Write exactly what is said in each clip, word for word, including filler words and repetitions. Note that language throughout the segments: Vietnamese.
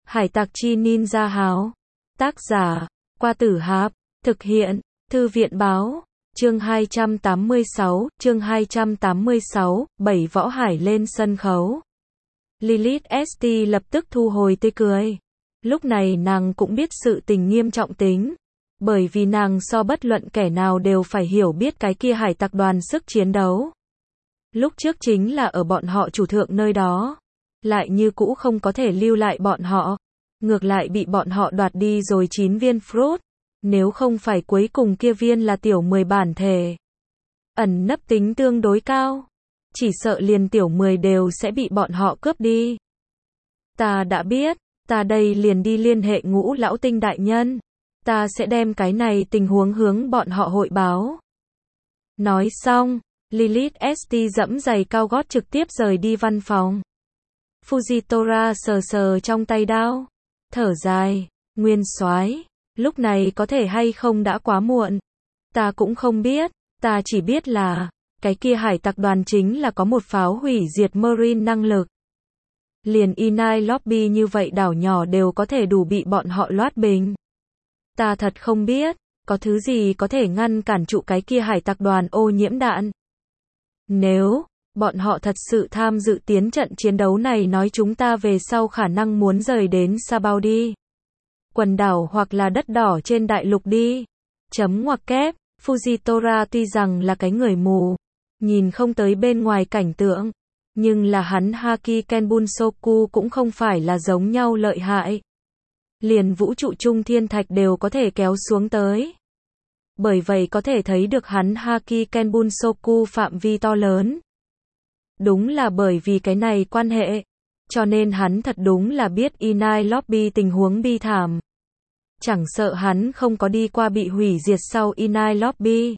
Hải tặc chi ninja háo. Tác giả, Qua Tử Hạp. Thực hiện, Thư viện báo. Chương hai trăm tám mươi sáu, chương hai trăm tám mươi sáu, bảy Võ Hải lên sân khấu. Lilith ét tê lập tức thu hồi tươi cười. Lúc này nàng cũng biết sự tình nghiêm trọng tính. Bởi vì nàng so bất luận kẻ nào đều phải hiểu biết cái kia hải tặc đoàn sức chiến đấu. Lúc trước chính là ở bọn họ chủ thượng nơi đó. Lại như cũ không có thể lưu lại bọn họ. Ngược lại bị bọn họ đoạt đi rồi chín viên fruit. Nếu không phải cuối cùng kia viên là tiểu mười bản thể. Ẩn nấp tính tương đối cao. Chỉ sợ liền tiểu mười đều sẽ bị bọn họ cướp đi. Ta đã biết, ta đây liền đi liên hệ Ngũ Lão Tinh đại nhân. Ta sẽ đem cái này tình huống hướng bọn họ hội báo. Nói xong, Lilith ét tê dẫm giày cao gót trực tiếp rời đi văn phòng. Fujitora sờ sờ trong tay đao. Thở dài, Nguyên soái, lúc này có thể hay không đã quá muộn. Ta cũng không biết, ta chỉ biết là, cái kia hải tặc đoàn chính là có một pháo hủy diệt Marine năng lực. Liền Inai Lobby như vậy đảo nhỏ đều có thể đủ bị bọn họ loát bình. Ta thật không biết, có thứ gì có thể ngăn cản trụ cái kia hải tặc đoàn ô nhiễm đạn. Nếu, bọn họ thật sự tham dự tiến trận chiến đấu này nói chúng ta về sau khả năng muốn rời đến Sabao đi. Quần đảo hoặc là đất đỏ trên đại lục đi. Chấm ngoặc kép, Fujitora tuy rằng là cái người mù, nhìn không tới bên ngoài cảnh tượng, nhưng là hắn Haki Kenbunsoku cũng không phải là giống nhau lợi hại. Liền vũ trụ trung thiên thạch đều có thể kéo xuống tới. Bởi vậy có thể thấy được hắn Haki Kenbunsoku phạm vi to lớn. Đúng là bởi vì cái này quan hệ, cho nên hắn thật đúng là biết Inai Lobby tình huống bi thảm. Chẳng sợ hắn không có đi qua bị hủy diệt sau Inai Lobby.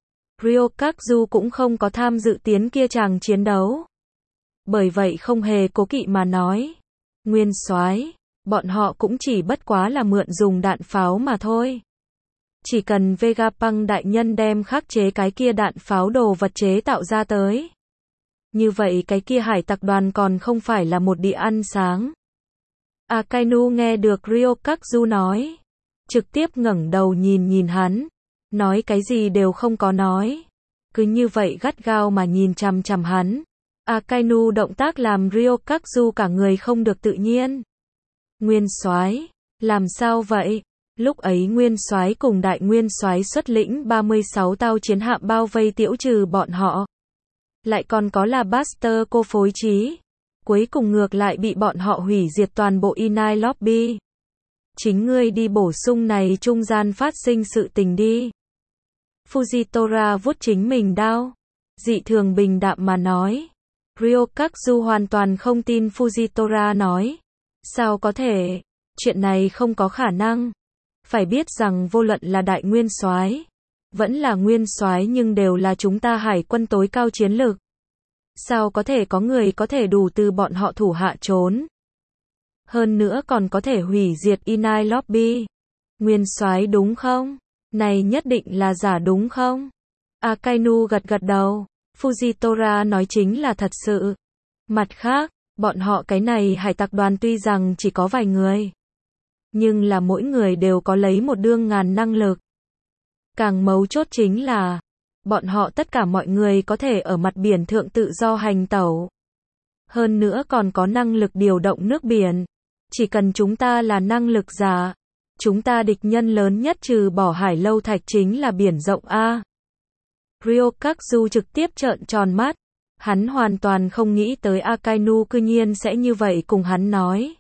Ryokazu cũng không có tham dự tiến kia chàng chiến đấu. Bởi vậy không hề cố kỵ mà nói. Nguyên soái, bọn họ cũng chỉ bất quá là mượn dùng đạn pháo mà thôi. Chỉ cần Vegapunk đại nhân đem khắc chế cái kia đạn pháo đồ vật chế tạo ra tới. Như vậy cái kia hải tặc đoàn còn không phải là một địa ăn sáng. Akainu nghe được Ryokazu nói. Trực tiếp ngẩng đầu nhìn nhìn hắn. Nói cái gì đều không có nói. Cứ như vậy gắt gao mà nhìn chằm chằm hắn. Akainu động tác làm Ryokazu cả người không được tự nhiên. Nguyên soái, làm sao vậy? Lúc ấy Nguyên soái cùng Đại Nguyên soái xuất lĩnh ba mươi sáu tàu chiến hạm bao vây tiễu trừ bọn họ. Lại còn có là Buster cô phối trí. Cuối cùng ngược lại bị bọn họ hủy diệt toàn bộ Inai Lobby. Chính ngươi đi bổ sung này trung gian phát sinh sự tình đi. Fujitora vuốt chính mình đao. Dị thường bình đạm mà nói. Ryokazu hoàn toàn không tin Fujitora nói. Sao có thể? Chuyện này không có khả năng. Phải biết rằng vô luận là đại nguyên soái, vẫn là nguyên soái nhưng đều là chúng ta hải quân tối cao chiến lược. Sao có thể có người có thể đủ từ bọn họ thủ hạ trốn? Hơn nữa còn có thể hủy diệt Inai Lobby. Nguyên soái đúng không? Này nhất định là giả đúng không? Akainu gật gật đầu. Fujitora nói chính là thật sự. Mặt khác, bọn họ cái này hải tặc đoàn tuy rằng chỉ có vài người, nhưng là mỗi người đều có lấy một đương ngàn năng lực. Càng mấu chốt chính là, bọn họ tất cả mọi người có thể ở mặt biển thượng tự do hành tẩu. Hơn nữa còn có năng lực điều động nước biển. Chỉ cần chúng ta là năng lực giả, chúng ta địch nhân lớn nhất trừ bỏ hải lâu thạch chính là biển rộng A. Ryokazu trực tiếp trợn tròn mắt. Hắn hoàn toàn không nghĩ tới Akainu cư nhiên sẽ như vậy cùng hắn nói.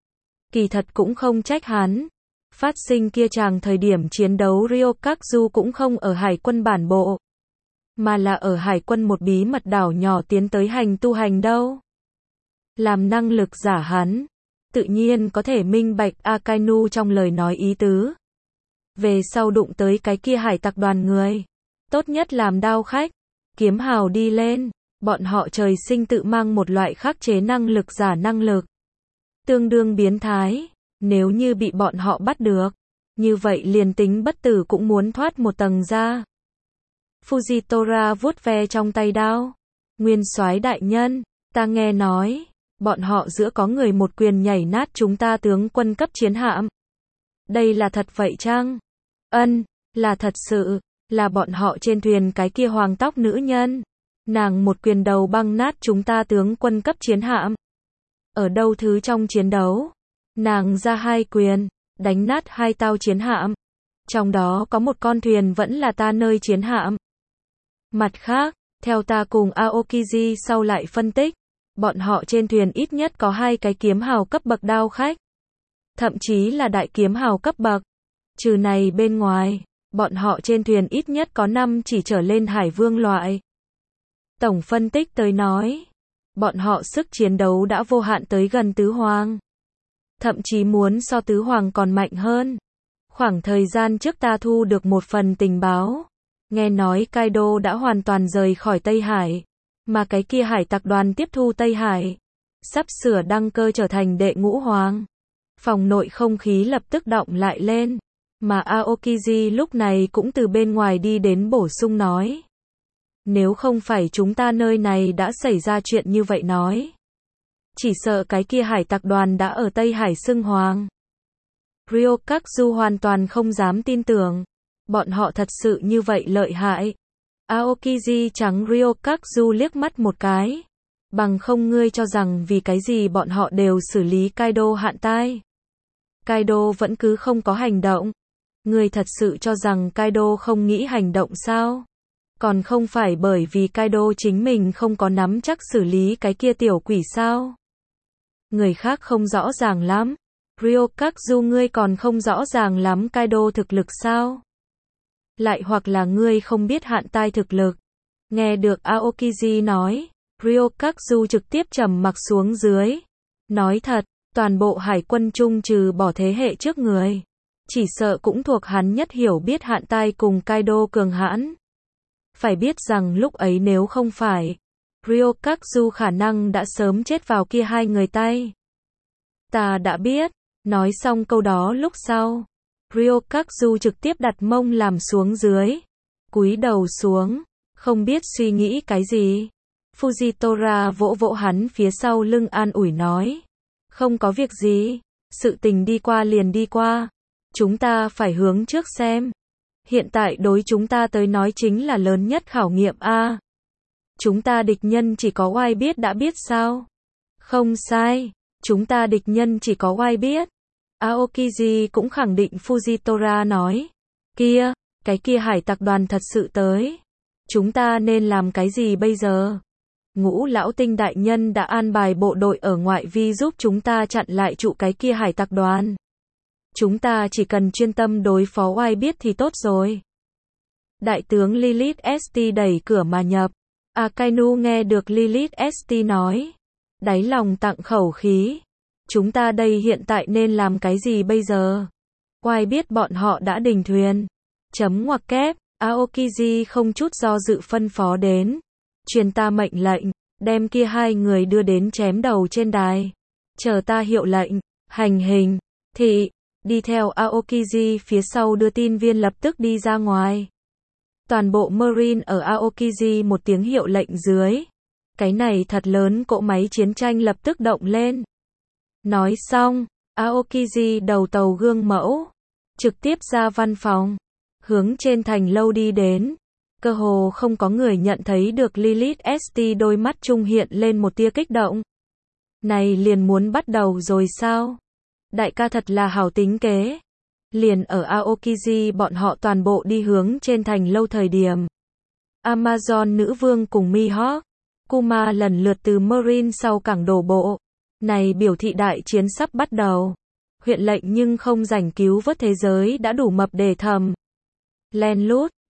Kỳ thật cũng không trách hắn. Phát sinh kia chàng thời điểm chiến đấu Ryokazu cũng không ở hải quân bản bộ, mà là ở hải quân một bí mật đảo nhỏ tiến tới hành tu hành đâu. Làm năng lực giả hắn, tự nhiên có thể minh bạch Akainu trong lời nói ý tứ. Về sau đụng tới cái kia hải tặc đoàn người, tốt nhất làm đao khách, kiếm hào đi lên. Bọn họ trời sinh tự mang một loại khắc chế năng lực giả năng lực. Tương đương biến thái. Nếu như bị bọn họ bắt được, như vậy liền tính bất tử cũng muốn thoát một tầng ra. Fujitora vuốt ve trong tay đao. Nguyên soái đại nhân, ta nghe nói, bọn họ giữa có người một quyền nhảy nát chúng ta tướng quân cấp chiến hạm. Đây là thật vậy chăng? Ân, là thật sự, là bọn họ trên thuyền cái kia hoàng tóc nữ nhân. Nàng một quyền đầu băng nát chúng ta tướng quân cấp chiến hạm. Ở đâu thứ trong chiến đấu? Nàng ra hai quyền, đánh nát hai tàu chiến hạm. Trong đó có một con thuyền vẫn là ta nơi chiến hạm. Mặt khác, theo ta cùng Aokiji sau lại phân tích, bọn họ trên thuyền ít nhất có hai cái kiếm hào cấp bậc đao khách. Thậm chí là đại kiếm hào cấp bậc. Trừ này bên ngoài, bọn họ trên thuyền ít nhất có năm chỉ trở lên hải vương loại. Tổng phân tích tới nói, bọn họ sức chiến đấu đã vô hạn tới gần tứ hoàng. Thậm chí muốn so tứ hoàng còn mạnh hơn. Khoảng thời gian trước ta thu được một phần tình báo. Nghe nói Kaido đã hoàn toàn rời khỏi Tây Hải. Mà cái kia hải tặc đoàn tiếp thu Tây Hải. Sắp sửa đăng cơ trở thành đệ ngũ hoàng. Phòng nội không khí lập tức động lại lên. Mà Aokiji lúc này cũng từ bên ngoài đi đến bổ sung nói. Nếu không phải chúng ta nơi này đã xảy ra chuyện như vậy nói. Chỉ sợ cái kia hải tặc đoàn đã ở Tây Hải xưng hoàng. Ryokazu hoàn toàn không dám tin tưởng. Bọn họ thật sự như vậy lợi hại. Aokiji trắng Ryokazu liếc mắt một cái. Bằng không ngươi cho rằng vì cái gì bọn họ đều xử lý Kaido hạn tai. Kaido vẫn cứ không có hành động. Ngươi thật sự cho rằng Kaido không nghĩ hành động sao? Còn không phải bởi vì Kaido chính mình không có nắm chắc xử lý cái kia tiểu quỷ sao? Người khác không rõ ràng lắm. Ryokazu ngươi còn không rõ ràng lắm Kaido thực lực sao? Lại hoặc là ngươi không biết hạn tai thực lực. Nghe được Aokiji nói, Ryokazu trực tiếp trầm mặc xuống dưới. Nói thật, toàn bộ hải quân chung trừ bỏ thế hệ trước người. Chỉ sợ cũng thuộc hắn nhất hiểu biết hạn tai cùng Kaido cường hãn. Phải biết rằng lúc ấy nếu không phải, Ryokazu khả năng đã sớm chết vào kia hai người tay. Ta đã biết, nói xong câu đó lúc sau. Ryokazu trực tiếp đặt mông làm xuống dưới. Cúi đầu xuống, không biết suy nghĩ cái gì. Fujitora vỗ vỗ hắn phía sau lưng an ủi nói. Không có việc gì, sự tình đi qua liền đi qua. Chúng ta phải hướng trước xem. Hiện tại đối chúng ta tới nói chính là lớn nhất khảo nghiệm a. Chúng ta địch nhân chỉ có oai biết đã biết sao? Không sai, chúng ta địch nhân chỉ có oai biết. Aokiji cũng khẳng định Fujitora nói. Kia, cái kia hải tặc đoàn thật sự tới. Chúng ta nên làm cái gì bây giờ? Ngũ lão tinh đại nhân đã an bài bộ đội ở ngoại vi giúp chúng ta chặn lại trụ cái kia hải tặc đoàn. Chúng ta chỉ cần chuyên tâm đối phó oai biết thì tốt rồi. Đại tướng Lilith ét tê đẩy cửa mà nhập. Akainu nghe được Lilith ét tê nói. Đáy lòng tặng khẩu khí. Chúng ta đây hiện tại nên làm cái gì bây giờ? Oai biết bọn họ đã đình thuyền. Chấm ngoặc kép, Aokiji không chút do dự phân phó đến. Truyền ta mệnh lệnh, đem kia hai người đưa đến chém đầu trên đài. Chờ ta hiệu lệnh, hành hình, thị. Đi theo Aokiji phía sau đưa tin viên lập tức đi ra ngoài. Toàn bộ Marine ở Aokiji một tiếng hiệu lệnh dưới. Cái này thật lớn cỗ máy chiến tranh lập tức động lên. Nói xong, Aokiji đầu tàu gương mẫu. Trực tiếp ra văn phòng. Hướng trên thành lâu đi đến. Cơ hồ không có người nhận thấy được Lilith ét tê đôi mắt trung hiện lên một tia kích động. Này liền muốn bắt đầu rồi sao? Đại ca thật là hảo tính kế. Liền ở Aokiji bọn họ toàn bộ đi hướng trên thành lâu thời điểm. Amazon nữ vương cùng Mihawk, Kuma lần lượt từ Marine sau cảng đổ bộ. Này biểu thị đại chiến sắp bắt đầu. Huyện lệnh nhưng không rảnh cứu vớt thế giới đã đủ mập để thầm. Len lút,